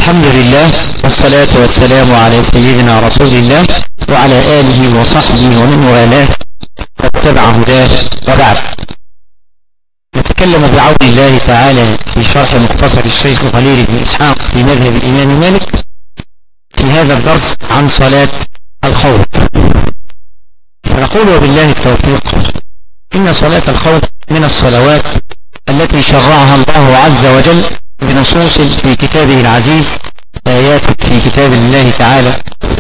الحمد لله والصلاة والسلام على سيدنا رسول الله وعلى آله وصحبه ومن والاه واتبع هداه. وبعد، نتكلم بعون الله تعالى في شرح مختصر الشيخ خليل بن إسحاق في مذهب الإمام مالك في هذا الدرس عن صلاة الخوف. فنقول وبالله التوفيق إن صلاة الخوف من الصلوات التي شرعها الله عز وجل بنصوص في كتابه العزيز، آيات في كتاب الله تعالى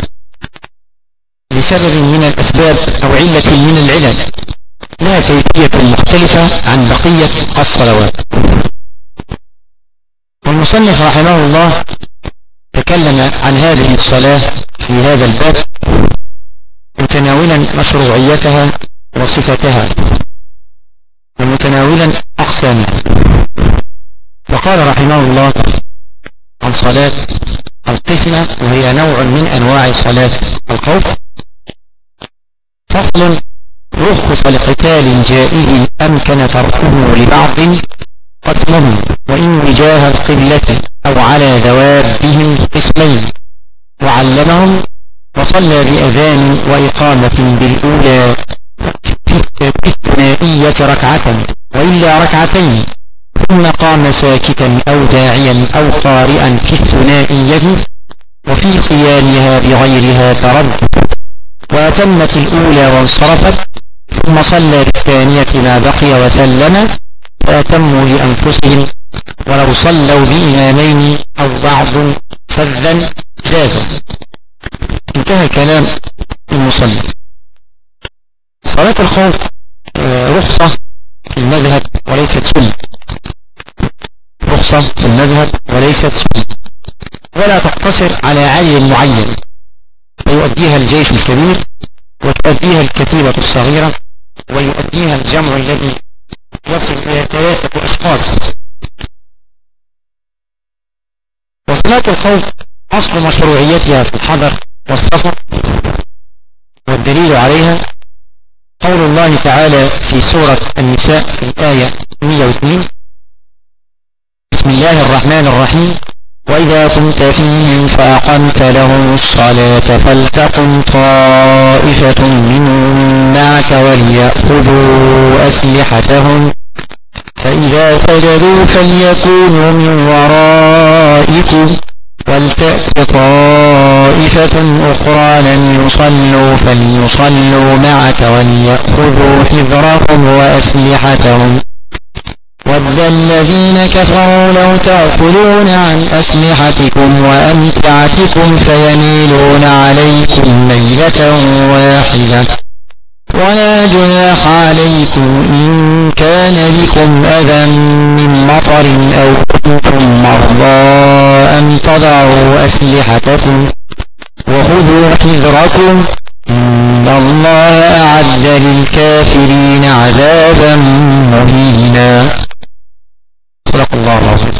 لسبب من الأسباب أو علة من العلل، لها كيفية مختلفة عن بقية الصلوات. والمصنف رحمه الله تكلم عن هذه الصلاة في هذا الباب متناولا مشروعيتها وصفتها ومتناولا أقسامها. وقال رحمه الله عن صلاة القسمة، وهي نوع من أنواع صلاة الخوف: فصل: رخص لقتال جائز أمكن تركه لبعض قسمهم، وإن وجاه القبلة أو على دوابهم قسمين، وعلمهم وصلى بأذان وإقامة بالأولى في الثنائية ركعة وإلا ركعتين، ثم قام ساكتا أو داعيا أو قارئا في الثنائية، وفي قيامها بغيرها تردد، وأتمت الأولى وانصرفت، ثم صلى بالثانية ما بقي وسلم، فأتموا لأنفسهم، ولو صلوا بإمامين أو بعض فذا جازا. انتهى كلام المصلي. صلاة الخوف رخصة في المذهب وليست سنة، رخصة في المذهب وليست سنة، ولا تقتصر على عدد معين، فيؤديها الجيش الكبير وتؤديها الكتيبة الصغيرة ويؤديها الجمع الذي يصل إلى 3 أشخاص. وصلاة الخوف أصل مشروعيتها في الحضر والسفر، والدليل عليها قول الله تعالى في سورة النساء في الآية 102: بسم الله الرحمن الرحيم: وإذا كنت فيهم فأقمت لهم الصلاة فلتقم طائفة منهم معك وليأخذوا أسلحتهم، فإذا سجدوا فليكونوا من ورائكم ولتأت طائفة أخرى لم يصلوا فليصلوا معك وليأخذوا حذرهم وأسلحتهم، ود الذين كفروا لو تغفلون عن أسلحتكم وأمتعتكم فيميلون عليكم ميلة واحدة، ولا جناح عليكم إن كان بكم أذى من مطر أو كنتم مرضى أن تضعوا أسلحتكم وخذوا حذركم إن الله أعد للكافرين عذابا مهينا. صدق الله العظيم.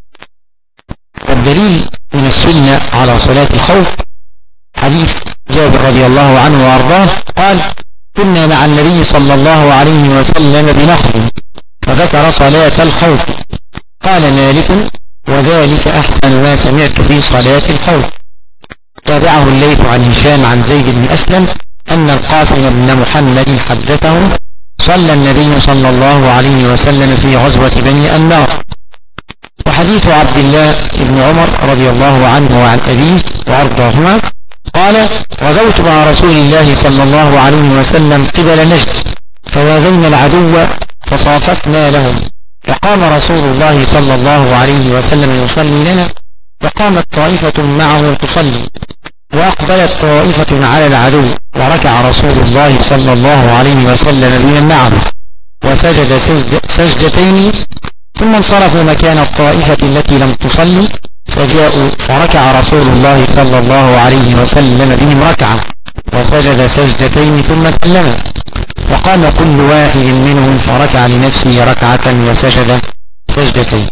والدليل من السنة على صلاة الخوف حديث جابر رضي الله عنه وأرضاه قال: كنا مع النبي صلى الله عليه وسلم بنخل فذكر صلاة الخوف، قال مالك: وذلك أحسن ما سمعت في صلاة الخوف. تابعه الليث عن هشام عن زيد بن أسلم أن القاسم بن محمد حدثه: صلى النبي صلى الله عليه وسلم في غزوة بني النار. وحديث عبد الله بن عمر رضي الله عنه وعن أبيه وأرضاهما قال: غزوت مع رسول الله صلى الله عليه وسلم قبل نجد، فوازينا العدو فصاففنا لهم، فقام رسول الله صلى الله عليه وسلم يصلي لنا، وقامت طائفة معه تصلي، وأقبلت طائفة على العدو، وركع رسول الله صلى الله عليه وسلم بمن معه وسجد سجدتين، ثم انصرفوا مكان الطائفة التي لم تصلي، فجاءوا فركع رسول الله صلى الله عليه وسلم بهم ركعة وسجد سجدتين ثم سلم، وقام كل واحد منهم فركع لنفسه ركعة وسجد سجدتين.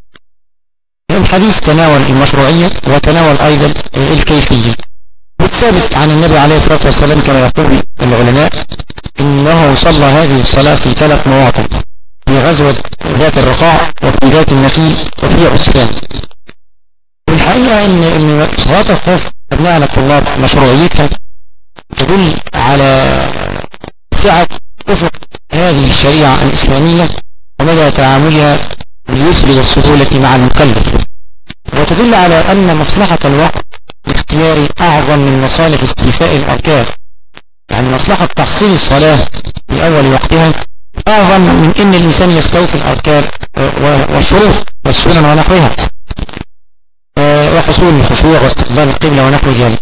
الحديث تناول المشروعية وتناول أيضا الكيفية. والثابت عن النبي عليه الصلاة والسلام كما يقول العلماء إنه صلى هذه الصلاة في 3 مواطن: في غزوة ذات الرقاع، وفي ذات النخيل، وفي عسفان. والحقيقة الحقيقة ان صلاة الخوف أبناءنا الطلاب مشروعيتها تدل على سعة أفق هذه الشريعة الإسلامية ومدى تعاملها باليسر والسهولة مع المكلف، وتدل على أن مصلحة الوقت الاختياري أعظم من مصالح استيفاء الأركان. يعني مصلحة تحصيل الصلاة في أول وقتها أعظم من أن الإنسان يستوفي الأركان والشروط والسنن ونحوها وحصول الخشوع واستقبال القبلة ونحو ذلك.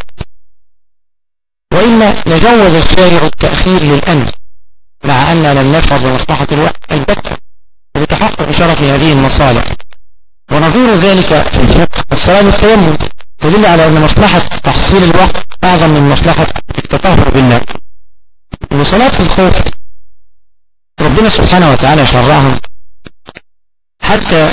وإلا لجوز الشارع التأخير للأمن مع أن لم نشعر بمصلحة الوقت البتة وبتحقق شرف هذه المصالح. ونظير ذلك في الفقه الصلاة بالتيمم تدل على أن مصلحة تحصيل الوقت أعظم من مصلحة التطهر بالله. وصلاة الخوف ربنا سبحانه وتعالى شرعها حتى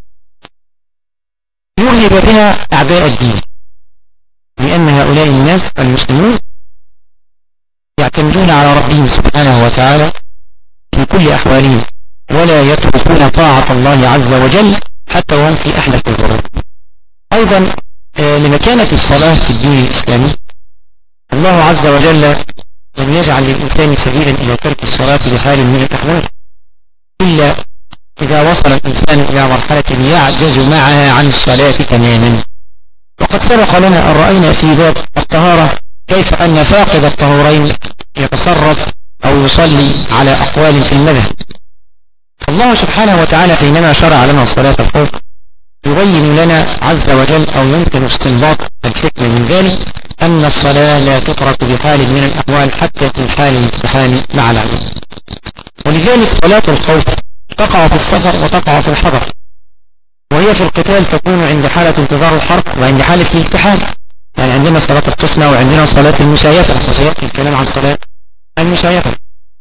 يرهب بها أعداء الدين، لأن هؤلاء الناس المسلمون يعتمدون على ربهم سبحانه وتعالى في كل أحوالهم ولا يتركون طاعة الله عز وجل حتى وهم في أحلك الظروف. أيضا لمكانة الصلاة في الدين الإسلامي الله عز وجل لم يجعل للإنسان سبيلا إلى ترك الصلاة بحال من الأحوال إلا إذا وصل الإنسان إلى مرحلة يعجز معها عن الصلاة تماما. وقد سبق لنا أن رأينا في باب الطهارة كيف أن فاقد الطهورين يتصرف أو يصلي على أقوال في المذهب. الله سبحانه وتعالى حينما شرع لنا صلاة الخوف يبين لنا عز وجل أو يمكن استنباط الحكمة من ذلك أن الصلاة لا تترك بحال من الأحوال حتى في حال الامتحان مع العدو. ولذلك صلاة الخوف تقع في السفر وتقع في الحضر، وهي في القتال تكون عند حالة انتظار الحرب وعند حالة الامتحان. يعني عندنا صلاة القسمة وعندنا صلاة المسايفة، وسيأتي الكلام عن صلاة المسايفة.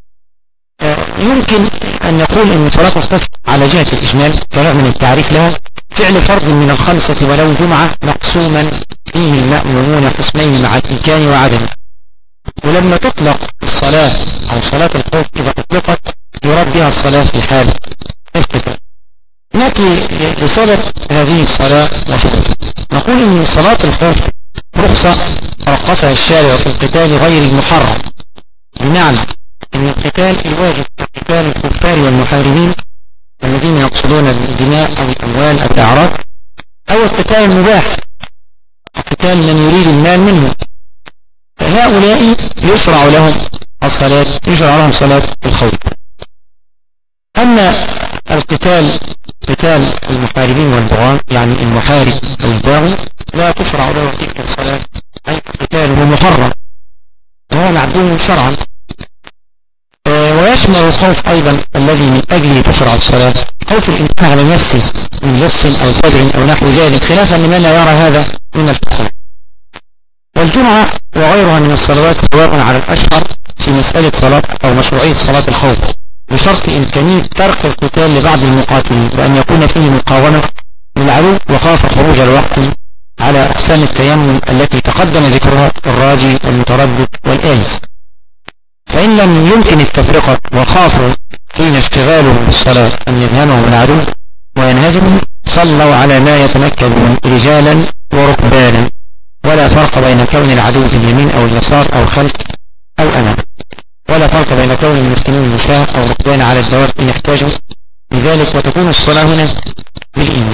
يمكن أن نقول أن صلاة الخوف على جهة الإجمال كنوع من التعريف لها فعل فرض من الخمسة ولو جمعة مقسوما فيه المأمومون قسمين مع الإمكان وعدمه. ولما تطلق الصلاة أو صلاة الخوف إذا أطلقت يراد بها الصلاة في حال القتال. نأتي لصدد هذه الصلاة وشروطها. نقول أن صلاة الخوف رخصة رخصها الشارع في القتال غير المحرم، بمعنى أن القتال الواجب قتال الكفار والمحاربين الذين يقصدون الدماء أو الأموال أو الأعراض، أو القتال المباح قتال من يريد المال منه، فهؤلاء يشرع لهم الصلاة، يشرع لهم صلاة الخوف. أما القتال قتال المحاربين والبغاة يعني المحارب أو الباغي لا تشرع له تلك الصلاة، أي قتاله محرم وهو معدوم شرعا. ويشمل الخوف أيضا الذي من أجله تشرع الصلاة خوف الإنسان على نفسه من لص أو صدر أو نحو ذلك، خلافا لمن لا يرى هذا من الفقهاء. والجمعة وغيرها من الصلوات سواء على الأشهر في مسألة صلاة أو مشروعية صلاة الخوف بشرط إمكانية ترك القتال لبعض المقاتلين وأن يكون فيه مقاومة للعدو وخاف خروج الوقت على أقسام التيمم التي تقدم ذكرها الراجي والمتردد والآيس. فإن لم يمكن التفرقة وخافوا حين اشتغالهم بالصلاة أن يذهبهم العدو وينهزموا صلوا على ما يتمكن رجالا وركبانا، ولا فرق بين كون العدو في اليمين أو اليسار أو خلف أو أمام، ولا فرق بين كون المسلمين نساء أو ركبان على الدواب إن يحتاجوا لذلك، وتكون الصلاة هنا بالإيمان.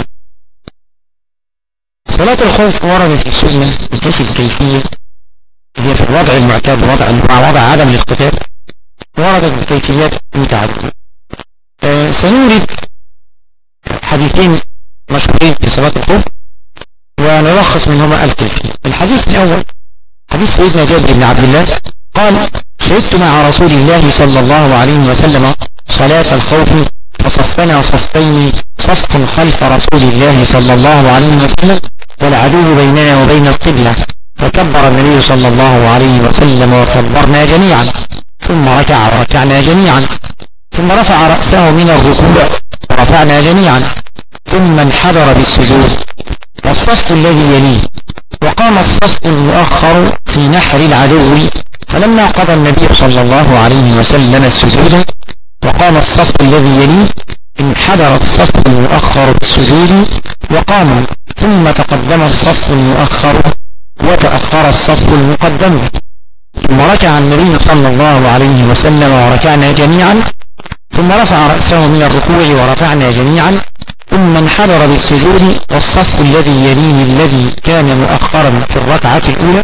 صلاة الخوف وردت في السنة بحيث الكيفية هي في الوضع المعتاد مع وضع عدم الاقتتال، وردت بكيفيات متعددة. سنورد حديثين مشهورين في صلاة الخوف ونلخص منهما الكيفية. الحديث الأول حديث سيدنا جابر بن عبد الله قال: شهدت مع رسول الله صلى الله عليه وسلم صلاة الخوف فصفنا صفين، صف خلف رسول الله صلى الله عليه وسلم والعدو بيننا وبين القبلة، فكبر النبي صلى الله عليه وسلم وكبرنا جميعا، ثم ركع وركعنا جميعا، ثم رفع رأسه من الركوع ورفعنا جميعا، ثم انحدر بالسجود والصف الذي يليه، وقام الصف المؤخر في نحر العدو، فلما قضى النبي صلى الله عليه وسلم السجود وقام الصف الذي يليه انحدر الصف المؤخر بالسجود وقاموا، ثم تقدم الصف المؤخر وتأخر الصف المقدم، ثم ركع النبي صلى الله عليه وسلم وركعنا جميعا، ثم رفع رأسه من الركوع ورفعنا جميعا، ثم انحدر بالسجود والصف الذي يليه الذي كان مؤخرا في الركعة الأولى،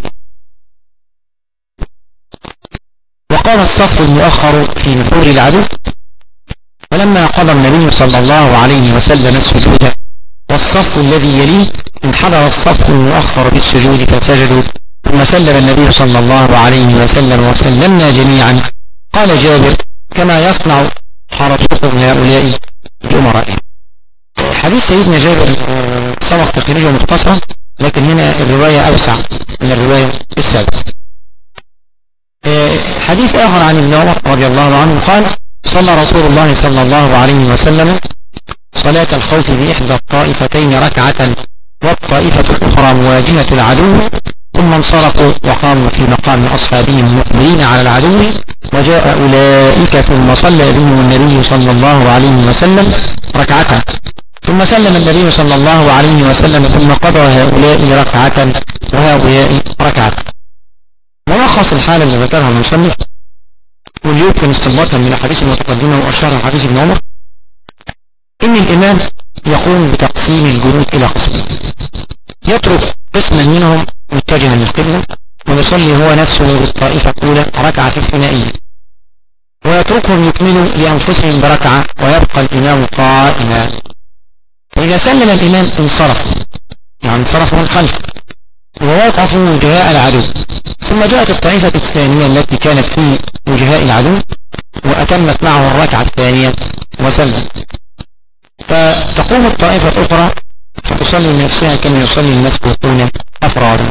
وقام الصف المؤخر في نحور العدو. فلما قضى النبي صلى الله عليه وسلم السجود والصف الذي يليه انحدر الصف المؤخر بالسجود فسجدوا، ثم سلم النبي صلى الله عليه وسلم وسلمنا جميعا. قال جابر: كما يصنع حرسكم هؤلاء بأمرائهم. حديث سيدنا جابر سبق تخريجه مختصرا، لكن هنا الرواية أوسع من الرواية السابقة. حديث آخر عن ابن عمر رضي الله عنه قال: صلى رسول الله صلى الله عليه وسلم صلاة الخوف بإحدى الطائفتين ركعة والطائفة الأخرى مواجهة العدو، ثم انصرفوا وقاموا في مقام أصحابهم مقبلين على العدو، وجاء أولئك ثم صلى بهم النبي صلى الله عليه وسلم ركعة، ثم سلم النبي صلى الله عليه وسلم، ثم قضى هؤلاء ركعة وهؤلاء ركعة. ملخص الحالة اللي ذكرها المصنف واللي يمكن استنباطها من الحديث المتقدمة وأشار حديث ابن عمر، إن الإمام يقوم بتقسيم الجنود إلى قسمين، يترك قسما منهم متجها للقبلة ويصلي هو نفسه بالطائفة الأولى ركعة الثنائية، ويتركهم يكملوا لأنفسهم بركعة ويبقى الإمام قائما. فإذا سلم الإمام انصرف، يعني انصرف من خلفه ووقفوا وجهاء العدو، ثم جاءت الطائفة الثانية التي كانت في وجهاء العدو وأتمت معه الركعة الثانية وسلم، فتقوم الطائفة الأخرى فتصلي نفسها كما يصلي الناس يكون أفرادا.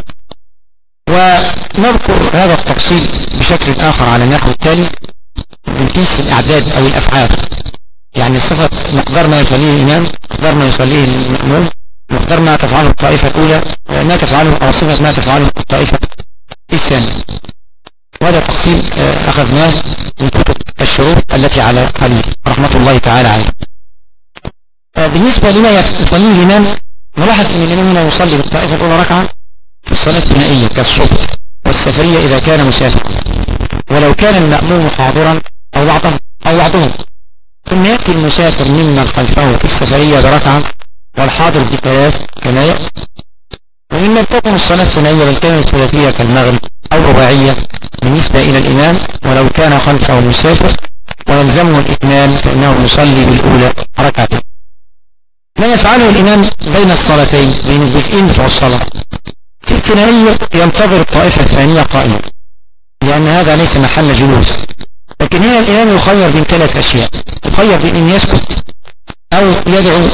ونذكر هذا التفصيل بشكل آخر على النحو التالي: بنقيس الأعداد أو الأفعال، يعني صفة مقدار ما يصليه الإمام، مقدار ما يصليه المأموم، مقدار ما تفعله الطائفة الأولى، ما تفعله أو صفة ما تفعله الطائفة الثانية. وهذا تقسيم أخذناه من كتب الشروط التي على خليل رحمة الله تعالى عليه. بالنسبة لما يصليه الإمام، نلاحظ أن الإمام هنا يصلي بالطائفة الأولى ركعة في الصلاة الثنائية كالصبح والسفرية إذا كان مسافرا، ولو كان المأموم حاضرا أو بعضهم، ثم يأتي المسافر ممن خلفه في السفرية بركعة والحاضر بثلاث كما يأتي. وإن لم تكن الصلاة الثنائية بل كانت ثلاثية كالمغرب أو رباعية بالنسبة إلى الإمام، ولو كان خلفه مسافر ويلزمه الإتمام فإنه يصلي بالأولى ركعتين. ما يفعله الإمام بين الصلاتين بين الجزئين بتوع الصلاة في الثنائية ينتظر الطائفة الثانية قائمة، لأن هذا ليس محل جلوس. لكن هنا الإمام يخير بين ثلاث أشياء: يخير بين أن يسكت أو يدعو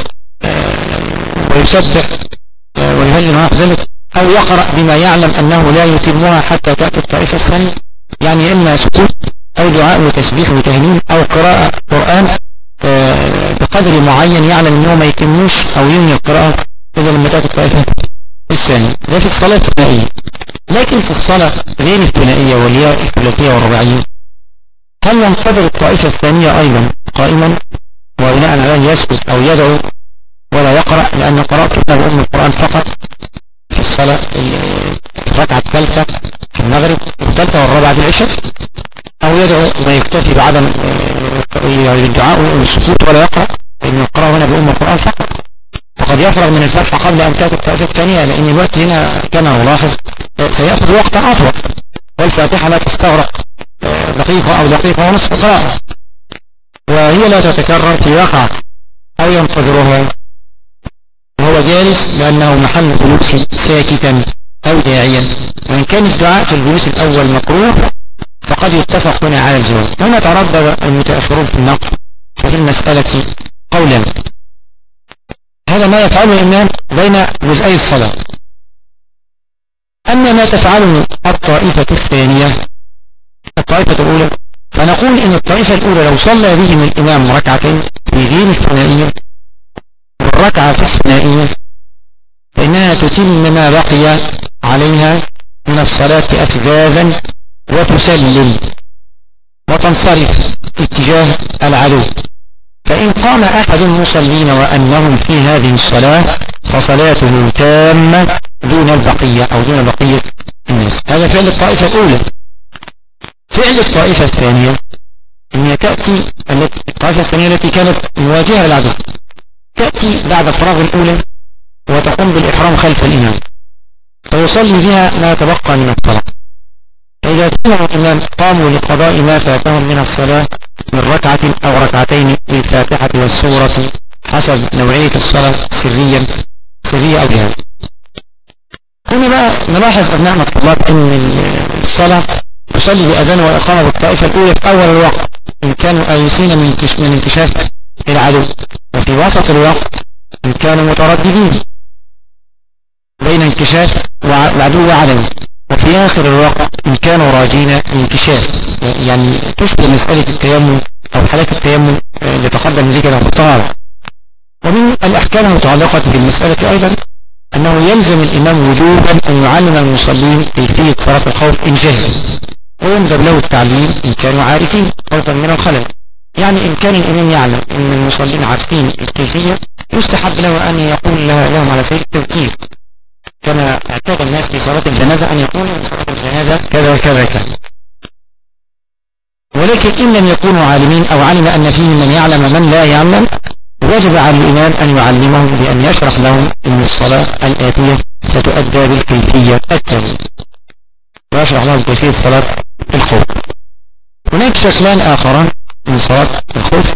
ويسبح ويهلل ونحو ذلك، أو يقرأ بما يعلم أنه لا يتمها حتى تأتي الطائفة الثانية، يعني إما سكوت أو دعاء وتسبيح وتهليل أو قراءة قرآن بقدر معين يعلم أنه ما يتموش أو ينهي القراءة إذا لما تأتي الطائفة الثانية. ده في الصلاة الثنائية. لكن في الصلاة غير الثنائية واللي الثلاثية والرباعية، هل ينتظر الطائفة الثانية أيضا قائما وبناء عليه يسكت أو يدعو ولا يقرأ، لأن قراءته بأم القرآن فقط في الصلاة الركعة الثالثة في المغرب والثالثة والرابعة في العشاء، أو يدعو ويكتفي بعدم الدعاء والسكوت ولا يقرأ، لأن القراءة هنا بأم القرآن فقط، فقد يفرغ من الفتحة قبل أن تأتي الطائفة الثانية، لأن الوقت هنا كما نلاحظ سيأخذ وقتا أطول، والفاتحة لا تستغرق دقيقة أو دقيقة ونصف قراءة، وهي لا تتكرر في ركعة أو ينتظرها وهو جالس لأنه محل جلوس ساكتا أو داعيا. وإن كان الدعاء في الجلوس الأول مكروه فقد يتفق هنا على الجواز. هنا تردد المتأخرون في النقل وفي المسألة قولا. هذا ما يفعله الإمام بين جزئي الصلاة. أما ما تفعله الطائفة الثانية الطائفة الأولى، فنقول إن الطائفة الأولى لو صلى بهم الإمام ركعتين في غير الثنائية والركعة في الثنائية فإنها تتم ما بقي عليها من الصلاة أفذاذا وتسلم وتنصرف اتجاه العدو. فإن قام أحد المصلين وأنهم في هذه الصلاة فصلاته تامة دون البقية أو دون بقية الناس. هذا فعل الطائفة الأولى. فعل الطائفة الثانية أن تأتي الطائفة الثانية التي كانت مواجهة للعدو تأتي بعد فراغ الأولى وتقوم بالإحرام خلف الإمام ويصلي بها ما تبقى من الصلاة. فإذا كان الإمام قاموا لقضاء ما فاتهم من الصلاة من ركعة أو ركعتين بالفاتحة والسورة حسب نوعية الصلاة سرية أو جهرية. هنا بقى نلاحظ أبناء الطلاب أن الصلاة تصلي بأذان وإقامة بالطائفة الأولى في أول الوقت إن كانوا آيسين من انكشاف العدو، وفي وسط الوقت إن كانوا مترددين بين انكشاف العدو وعدمه، وفي آخر الوقت إن كانوا راجين الانكشاف. يعني تشبه مسألة التيمم أو حالات التيمم اللي تقدم ذكرها في الطهارة. ومن الأحكام المتعلقة بالمسألة أيضا أنه يلزم الإمام وجوبا أن يعلم المصلين كيفية صلاة الخوف إن جهل، ويندب له التعليم إن كانوا عارفين خوفا من الخلل. يعني إن كان الإمام يعلم أن المصلين عارفين الكيفية يستحب له أن يقول لهم على سبيل التذكير، كما اعتاد الناس في صلاة الجنازة أن يقولوا في صلاة الجنازة كذا وكذا كذا. ولكن إن لم يكونوا عالمين أو علم أن فيه من يعلم من لا يعلم وجب على الإمام أن يعلمهم بأن يشرح لهم أن الصلاة الآتية ستؤدى بالكيفية التالية، ويشرح لهم كيفية صلاة الخوف. هناك شكلان آخران من صلاة الخوف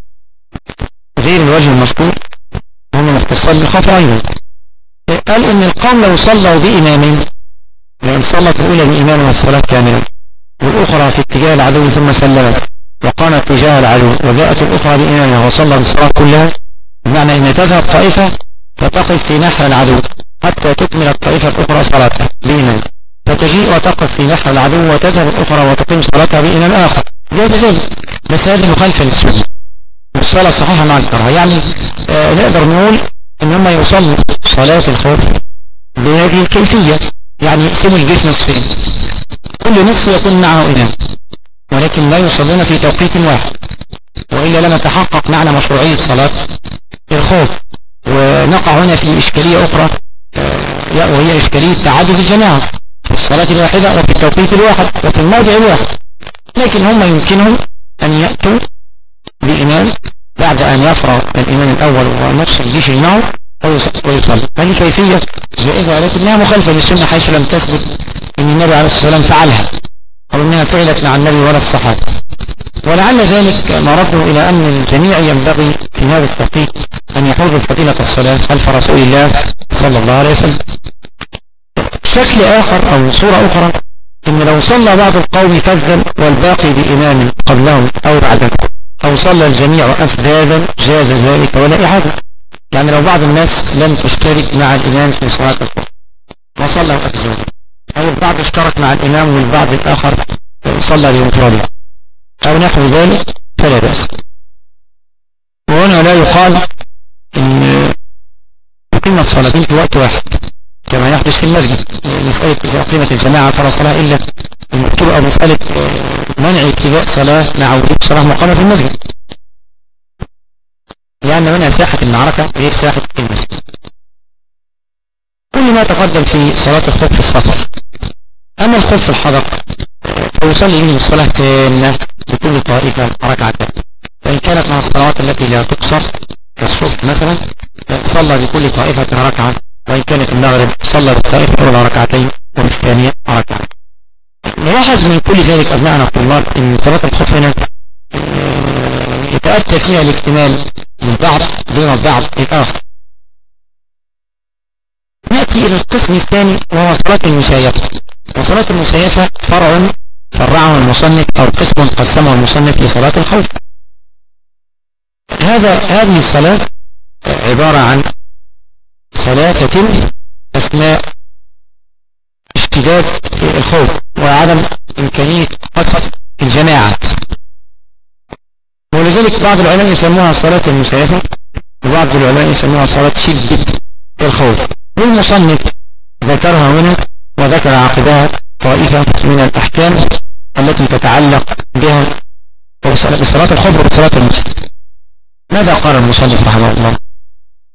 غير الوجه المذكور وهم مختصين بالخوف أيضا. قال إن القوم لو صلوا بإمامين، لأن صلت الأولى بإمام والصلاة كاملة والأخرى في اتجاه العدو ثم سلمت وقامت تجاه العدو وجاءت الأخرى بإمامها وصلت الصلاة كلها، بمعنى أن تذهب طائفة فتقف في نحر العدو حتى تكمل الطائفة الأخرى صلاتها بإمام، فتجيء وتقف في نحر العدو وتذهب الأخرى وتقيم صلاتها بإمام آخر. جاءت ذلك، بس هذه مخالفة للسنة والصلاة صحيحة مع الكراهة. يعني نقدر نقول إن هم يوصلوا صلاة الخوف بهذه الكيفية، يعني يقسموا الجيش نصفين، كل نصف يكون معه إمام، ولكن لا يصلون في توقيت واحد، وإلا لم يتحقق معنى مشروعية صلاة الخوف. ونقع هنا في إشكالية أخرى وهي إشكالية تعدد الجماعة في الصلاة الواحدة وفي التوقيت الواحد وفي الموضع الواحد. لكن هم يمكنهم أن يأتوا بإمام بعد أن يفرغ الإمام الأول ونصف الجيش معه ويصلي. هذه كيفية جائزة، ولكنها مخالفة للسنة حيث لم تثبت أن النبي عليه الصلاة والسلام فعلها أو أنها فعلت مع النبي ولا الصحابة. ولعل ذلك مرده إلى أن الجميع ينبغي في هذا التوقيت أن يحوزوا فضيلة الصلاة خلف رسول الله صلى الله عليه وسلم. شكل آخر أو صورة أخرى إن لو صلى بعض القوم فذا والباقي بإمام قبلهم أو بعدهم أو صلى الجميع أفذاذا جاز ذلك ولا إعادة. يعني لو بعض الناس لم تشترك مع الإمام في صلاة الخوف وصلى أفذاذا، أو البعض اشترك مع الإمام والبعض الآخر صلى بمفرده أو نحو ذلك فلا بأس. وهنا لا يقال إن أقيمت صلاتين في وقت واحد كما يحدث في المسجد. مسألة إذا أقيمت الجماعة فلا صلاة إلا المكتوب، أو مسألة منع ابتداء صلاة مع وجود صلاة مقامة في المسجد، لأن هنا ساحة المعركة غير ساحة المسجد. كل ما تقدم في صلاة الخوف في السفر. أما الخوف في الحضر فيصلي به الصلاة كاملة بكل طائفة ركعتين، فإن كانت من الصلوات التي لا تقصر كالصبح مثلا صلى بكل طائفة ركعة، وإن كانت المغرب صلى بالطائفة الأولى ركعتين وبالثانية ركعة. نلاحظ من كل ذلك أبنائنا الطلاب أن صلاة الخوف هنا يتأتى فيها الاكتمال للبعض دون البعض الآخر. نأتي إلى القسم الثاني وهو صلاة المسايفة. وصلاة المسايفة فرعه المصنف أو قسم قسمه المصنف لصلاة الخوف. هذه الصلاة عبارة عن صلاة تتم أثناء اشتداد الخوف وعدم إمكانية قصد الجماعة، ولذلك بعض العلماء يسموها صلاة المسايفة وبعض العلماء يسموها صلاة شدة الخوف. والمصنف ذكرها هنا وذكر عقبها طائفة من الأحكام التي تتعلق بها بصلاة الخوف وبصلاة المسايفة. ماذا قال المصنف رحمه الله؟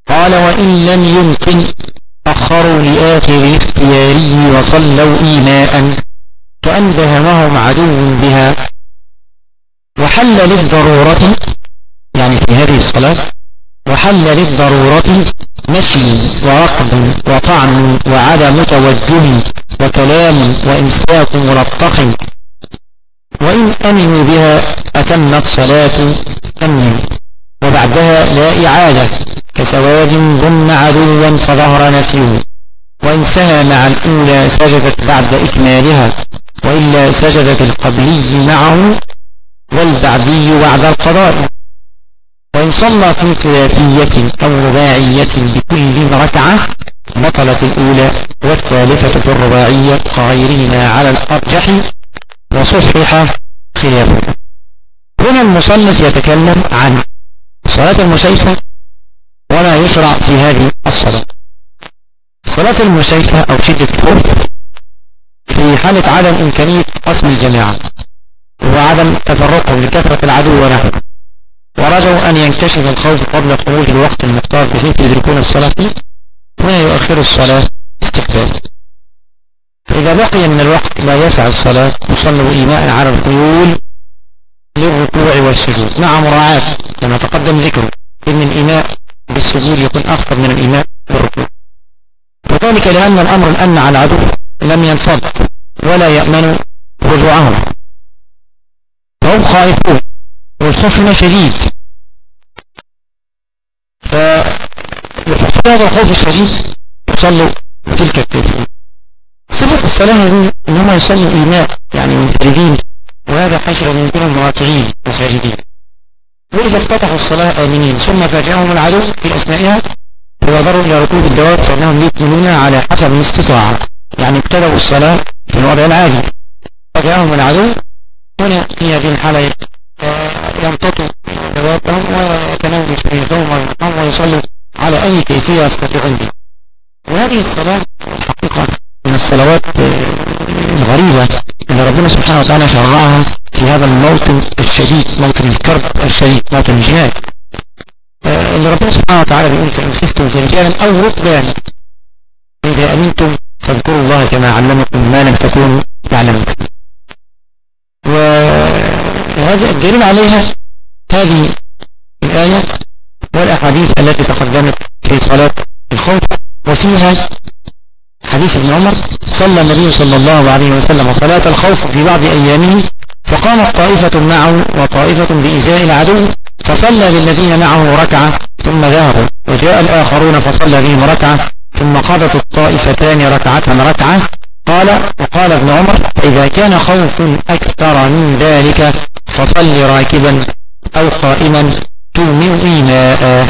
قال وإن لم يمكن أخروا لآخر اختياره وصلوا إيماء كأن دهمهم عدو بها. وحل للضرورة يعني في هذه الصلاة وحل للضرورة مشي وركض وطعن وعدم توجه وكلام وإمساك ملطخ. وإن أمنوا بها أتمت صلاة أمن وبعدها لا إعادة كسواد ظن عدوا فظهر نفيه. وإن سهى مع الأولى سجدت بعد إكمالها وإلا سجدت القبلي معه والبعدي بعد القضاء. وإن صلى في ثلاثية أو رباعية بكل ركعة بطلت الأولى والثالثة في الرباعية كغيرهما على الأرجح وصحح خلافه. هنا المصنف يتكلم عن صلاة المسيفة وما يشرع في هذه الصلاة. صلاة المسيفة أو شدة الخوف في حالة عدم إمكانية قسم الجماعة وعدم تفرقهم لكثرة العدو ونحوه، ورجوا أن ينكشف الخوف قبل خروج الوقت المختار بحيث يدركون الصلاة فيه ولا يؤخر الصلاة استقبال. فإذا بقي من الوقت لا يسع الصلاة يصلوا إيماء على القيول للركوع والسجود مع مراعاة كما تقدم ذكره إن الإيماء بالسجود يكون أخطر من الإيماء بالركوع، وذلك لأن الأمر الأمن على العدو لم ينفض ولا يأمن رجوعهم وهم خائفون والخوف هنا شديد. فلحصول هذا الخوف الشديد يصلوا تلك التلك. صفة الصلاة دي إن هم يصلوا إيماء يعني منفردين، وهذا حشر من يكونوا مواقعين وساجدين. وإذا افتتحوا الصلاة آمنين ثم فاجأهم العدو في أثنائها وبروا إلى ركوب الدواب فإنهم يكملون على حسب الاستطاعة، يعني ابتدأوا الصلاة في الوضع العادي فجاءهم العدو هنا في هذه الحالة يمتطوا دوابهم ويتناولوا شريطهم ويصلوا على أي كيفية يستطيعون بها. وهذه الصلاة حقيقة من الصلوات الغريبة اللي ربنا سبحانه وتعالى شرعها في هذا الموطن الشديد، موطن الكرب الشديد، موطن الجهاد، اللي ربنا سبحانه وتعالى بيقول فإن خفتم فرجالا أو ركبانا إذا أمنتم فاذكروا الله كما علمكم ما لم تكونوا تعلمون. وهذا الدليل عليها هذه الآية والأحاديث التي تقدمت في صلاة الخوف، وفيها حديث ابن عمر صلى النبي صلى الله عليه وسلم صلاة الخوف في بعض أيامه فقامت طائفة معه وطائفة بإزاء العدو فصلى بالذين معه ركعة ثم ذهبوا وجاء الآخرون فصلى بهم ركعة ثم قضت الطائفتان ركعة وقال ابن عمر إذا كان خوف أكثر من ذلك فصل راكبا أو قائما تومئ إيماء.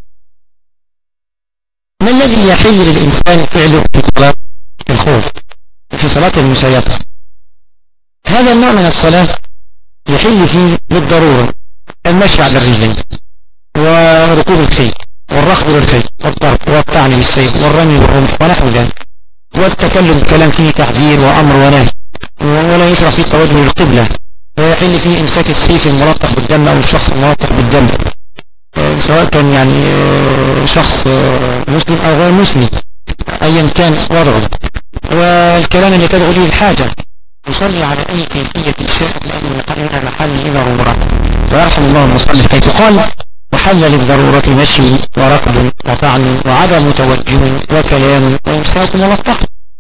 ما الذي يحل للإنسان فعله في صلاة الخوف في صلاة المسيطة؟ هذا النوع من الصلاة يحل فيه بالضرورة المشي على الرجلين وركوب الخيل والركض للخيل والضرب والطعن بالسيف والرمي بالرمح ونحو ذلك، والتكلم بكلام فيه تحذير وأمر ونهي، ولا يشرع فيه التوجه للقبلة، ويحل فيه إمساك السيف الملطخ بالدم أو الشخص الملطخ بالدم سواء كان يعني شخص مسلم أو غير مسلم أيا كان وضعه، والكلام اللي تدعو ليه الحاجة يصلي على أي كيفية شاء لأنه يقرر محل إذا ضرورة. ويرحم الله المصلي حيث قال وحل للضرورة مشي وركض وطعن وعدم توجه وكلام وإمساك ملطخ.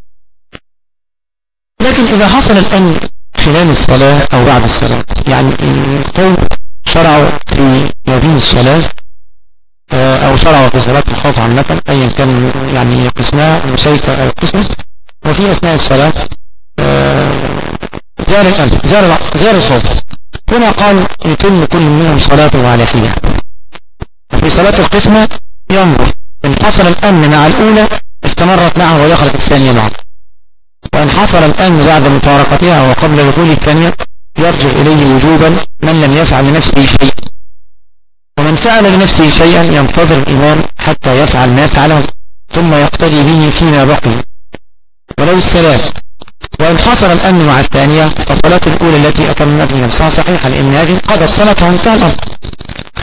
لكن إذا حصل الأمن خلال الصلاة أو بعد الصلاة، يعني القوم شرعوا في هذه الصلاة أو شرعوا في صلاة الخوف عامة أيا كان يعني قسمها مسيطة أو قسمه، وفي أثناء الصلاة زار الأمن زار الخوف، هنا قال يتم كل منهم صلاته على حية. في صلاة القسمة ينظر إن حصل الأمن مع الأولى استمرت معه ودخلت الثانية معه، وإن حصل الأمن بعد مفارقتها وقبل دخول الثانية يرجع إليه وجوبا من لم يفعل لنفسه شيء، ومن فعل لنفسه شيئا ينتظر الإمام حتى يفعل ما فعله ثم يقتدي به فيما بقي ولو السلام. وإن حصل الأمن مع الثانية فصلاة الأولى التي أتمت فيها الصلاة صحيحة لأن هذه قضت صلاتها وانتهى الأمر.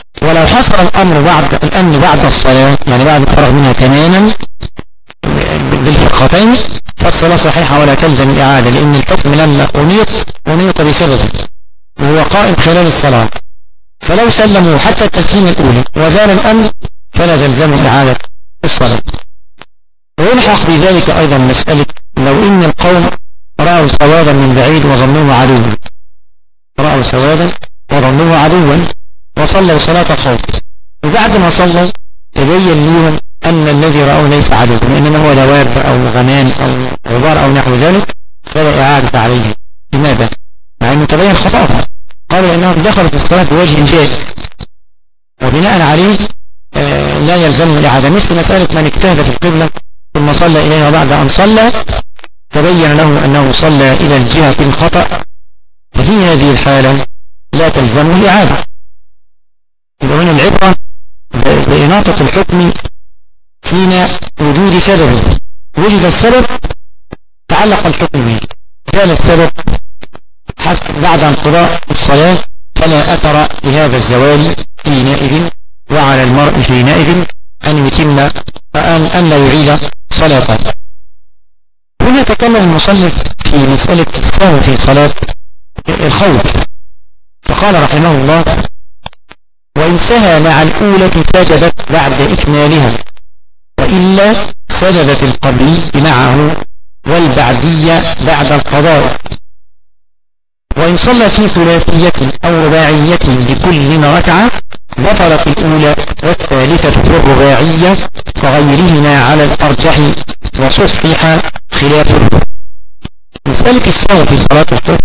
ولو حصل الأمر بعد الصلاة، يعني بعد الفرغ منها تماما بالفرقتين، فالصلاة صحيحة ولا تلزم الإعادة، لأن الحكم لما أنيط بسببه وهو قائم خلال الصلاة، فلو سلموا حتى التسليم الأولى وزال الأمر فلا تلزم إعادة الصلاة. ويلحق بذلك أيضا مسألة لو إن القوم رأوا سوادا من بعيد وظنوه عدوا، رأوا سوادا وظنوه عدوا وصلوا صلاة الخوف، وبعد ما صلوا تبين لهم أن الذي رأوه ليس عدوا، وإنما هو دواب أو غمام أو غبار أو نحو ذلك، فلا إعادة عليه. لماذا؟ مع أنه تبين خطأهم، قالوا إنهم دخلوا في الصلاة بوجه جائز، وبناء عليه لا يلزم الإعادة. مثل مسألة من اجتهد في القبلة ثم صلى إليها بعد أن صلى تبين له أنه صلى إلى الجهة الخطأ، ففي هذه الحالة لا تلزمه الإعادة. يبقى من العبرة بإناطة الحكم حين وجود سببه، وجد السبب تعلق الحكم به، زال السبب حتى بعد انقضاء الصلاة فلا أثر لهذا الزوال حينئذ، وعلى المرء حينئذ أن يتم أن لا يعيد صلاته. هنا تكلم المصنف في مسألة السهو في صلاة الخوف، فقال رحمه الله: وإن سهى مع الأولى سجدت بعد إكمالها، وإلا سجدت القبلي معه والبعدية بعد القضاء. وإن صلى في ثلاثية أو رباعية لكل ركعة بطلت الأولى والثالثة في الرباعية وغيرهما على الأرجح، وصحح خلافه. مسألة السهو في صلاة الخوف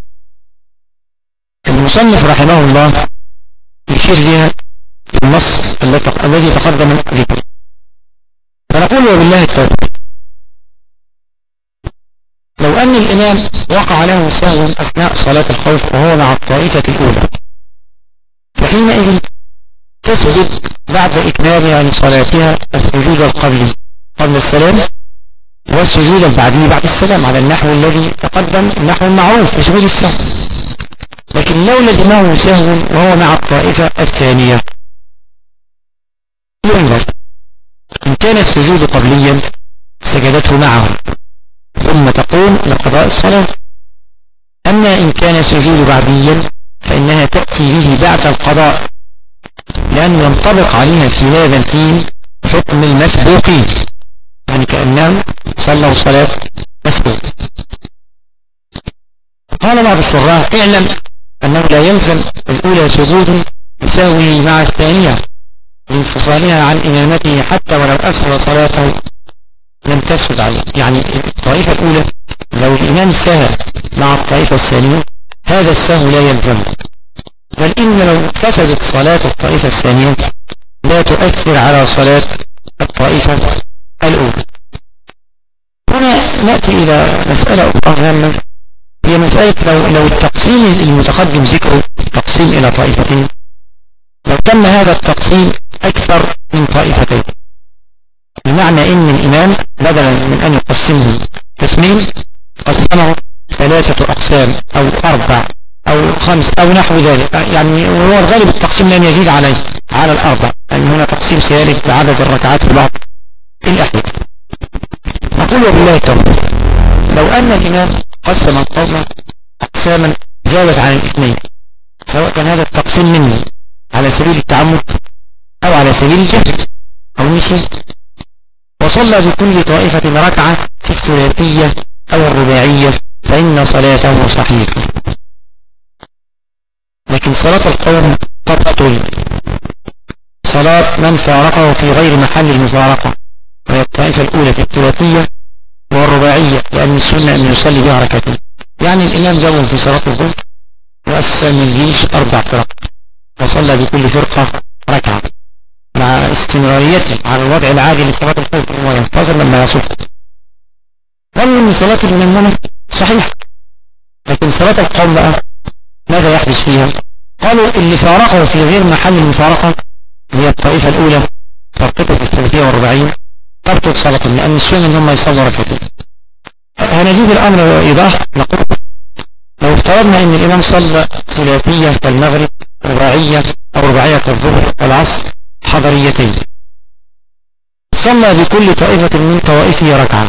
المصنف رحمه الله يشير لها في النص الذي تقدم ذكره، فنقول وبالله التوفيق: لو أن الإمام وقع له سهو أثناء صلاة الخوف وهو مع الطائفة الأولى، فحينئذ تسجد بعد إكمالها لصلاتها السجود القبلي قبل السلام، والسجود البعدي بعد السلام، على النحو الذي تقدم، النحو المعروف في سجود السهو. لكن لو لزمه سهو وهو مع الطائفة الثانية ينظر، إن كان السجود قبليا سجدته معه ثم تقوم لقضاء الصلاة، أما إن كان السجود بعديا فإنها تأتي به بعد القضاء، لأن ينطبق عليها في هذا الحين حكم المسبوقين، يعني كأنهم صلوا صلاة مسبوق. قال بعض الشراح: اعلم أنه لا يلزم الأولى سجود بسهوه مع الثانية لانفصالها عن إمامته، حتى ولو أفسد صلاته لم تفسد عليه. يعني الطائفة الأولى لو الإمام سهى مع الطائفة الثانية هذا السهو لا يلزمه، بل إن لو فسدت صلاة الطائفة الثانية لا تؤثر على صلاة الطائفة الأولى. هنا نأتي إلى مسألة أخرى هامة، هي مسألة لو التقسيم المتقدم ذكره تقسيم إلى طائفتين، لو تم هذا التقسيم أكثر من طائفتين، بمعنى إن الإمام بدلا من أن يقسمه قسمين قسمه 3 أقسام أو 4 أو 5 أو نحو ذلك، يعني وهو الغالب التقسيم لن يزيد على الأربع، لأن هنا تقسيم سيالي بعدد الركعات في بعض الأحيان. نقول وبالله التوفيق: لو أن الإمام قسم القوم أقساما زادت عن الاثنين، سواء كان هذا التقسيم منه على سبيل التعمد أو على سبيل الجهل أو النسيان، وصلى بكل طائفة ركعة في الثلاثية أو الرباعية، فإن صلاته صحيحة. لكن صلاة القوم تبطل صلاة من فارقه في غير محل المفارقة، وهي الطائفة الأولى في الثلاثية والرباعية، لأن السنة أن يصلي بها ركعتين. يعني الإمام جاءهم في صلاة الظهر وقسم الجيش 4 فرق وصلى بكل فرقة ركعة مع استمراريته على الوضع العادي لصلاة الخوف، وهو ينتظر لما يصف. قالوا إن صلاة الإمام صحيح، لكن صلاة القوم بقى ماذا يحدث فيها؟ قالوا اللي فارقه في غير محل المفارقة هي الطائفة الأولى فرقته في الثلاثية والرباعية تبطل صلاتهم، لأن السنة إن هم يصلوا ركعتين. هنزيد الأمر إيضاح، نقول لو افترضنا إن الإمام صلى ثلاثية كالمغرب، رباعية أو رباعية الظهر والعصر حضريتين، صلى بكل طائفة من طوائفه ركعة،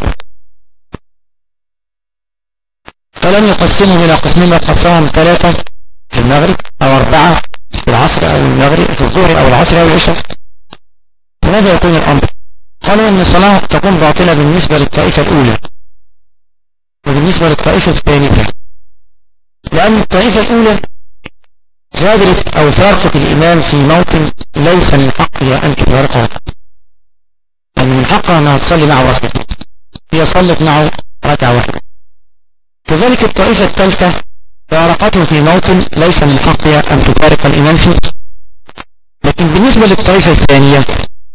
فلم يقسمهم إلى قسمين، بل قسمهم 3 في المغرب أو 4 في العصر أو المغرب في الظهر أو العصر أو العشاء. فماذا يكون الأمر؟ قالوا أن الصلاة تكون باطلة بالنسبة للطائفة الأولى وبالنسبة للطائفة الثانية، لأن الطائفة الأولى غادرت أو فارقت الإمام في موطن ليس من حقها أن تفارقه، يعني من حقها أنها تصلي معه ركعتين، هي صلت معه ركعة واحدة. كذلك الطائفة الثالثة فارقته في موطن ليس من حقها أن تفارق الإمام فيه. لكن بالنسبة للطائفة الثانية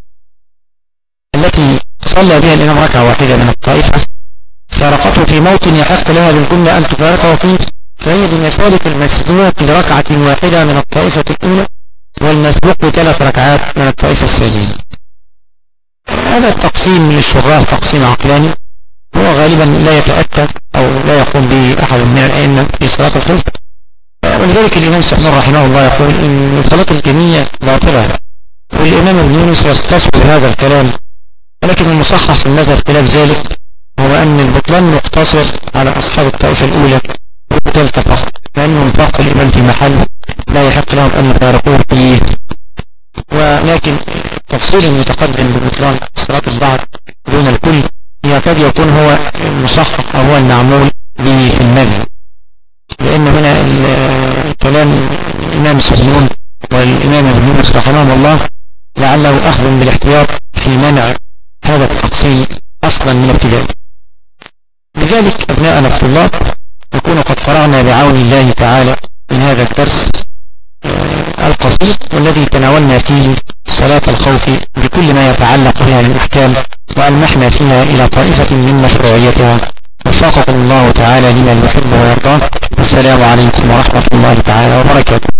التي صلى بها الإمام ركعة واحدة من الطائفة، فارقته في موطن يحق لها بالكل أن تفارقه فيه، فهي بمثابة المسبوق لركعة واحدة من الطائفة الأولى والمسبوق ب3 ركعات من الطائفة الثانية. هذا التقسيم للشراح تقسيم عقلاني، هو غالبا لا يتأتى أو لا يقوم به أحد من الأئمة في صلاة الخوف. ولذلك الإمام سعد رحمه الله يقول إن صلاة الجميع باطلة، والإمام ابن يونس يستصحب هذا الكلام، ولكن المصحح في المذهب خلاف ذلك، هو أن البطلان مقتصر على أصحاب الطائفة الأولى والثالثة فقط، لأنهم فاق الإمام في محل لا يحق لهم أن يفارقوه فيه. ولكن التفصيل المتقدم ببطلان صلاة البعض دون الكل يكاد يكون هو المصحح أو هو المعمول به في المذهب، لأن هنا كلام الإمام السجنون والإمام ابن يونس رحمه الله لعله أخذ بالاحتياط في منع هذا التقسيم أصلا من ابتداء. لذلك أبناءنا الطلاب نكون قد فرغنا بعون الله تعالى من هذا الدرس القصير، والذي تناولنا فيه صلاة الخوف بكل ما يتعلق بها من الأحكام، وألمحنا فيها إلى طائفة من مشروعيتها. وفقكم الله تعالى لما يحب ويرضاه. والسلام عليكم ورحمة الله تعالى وبركاته.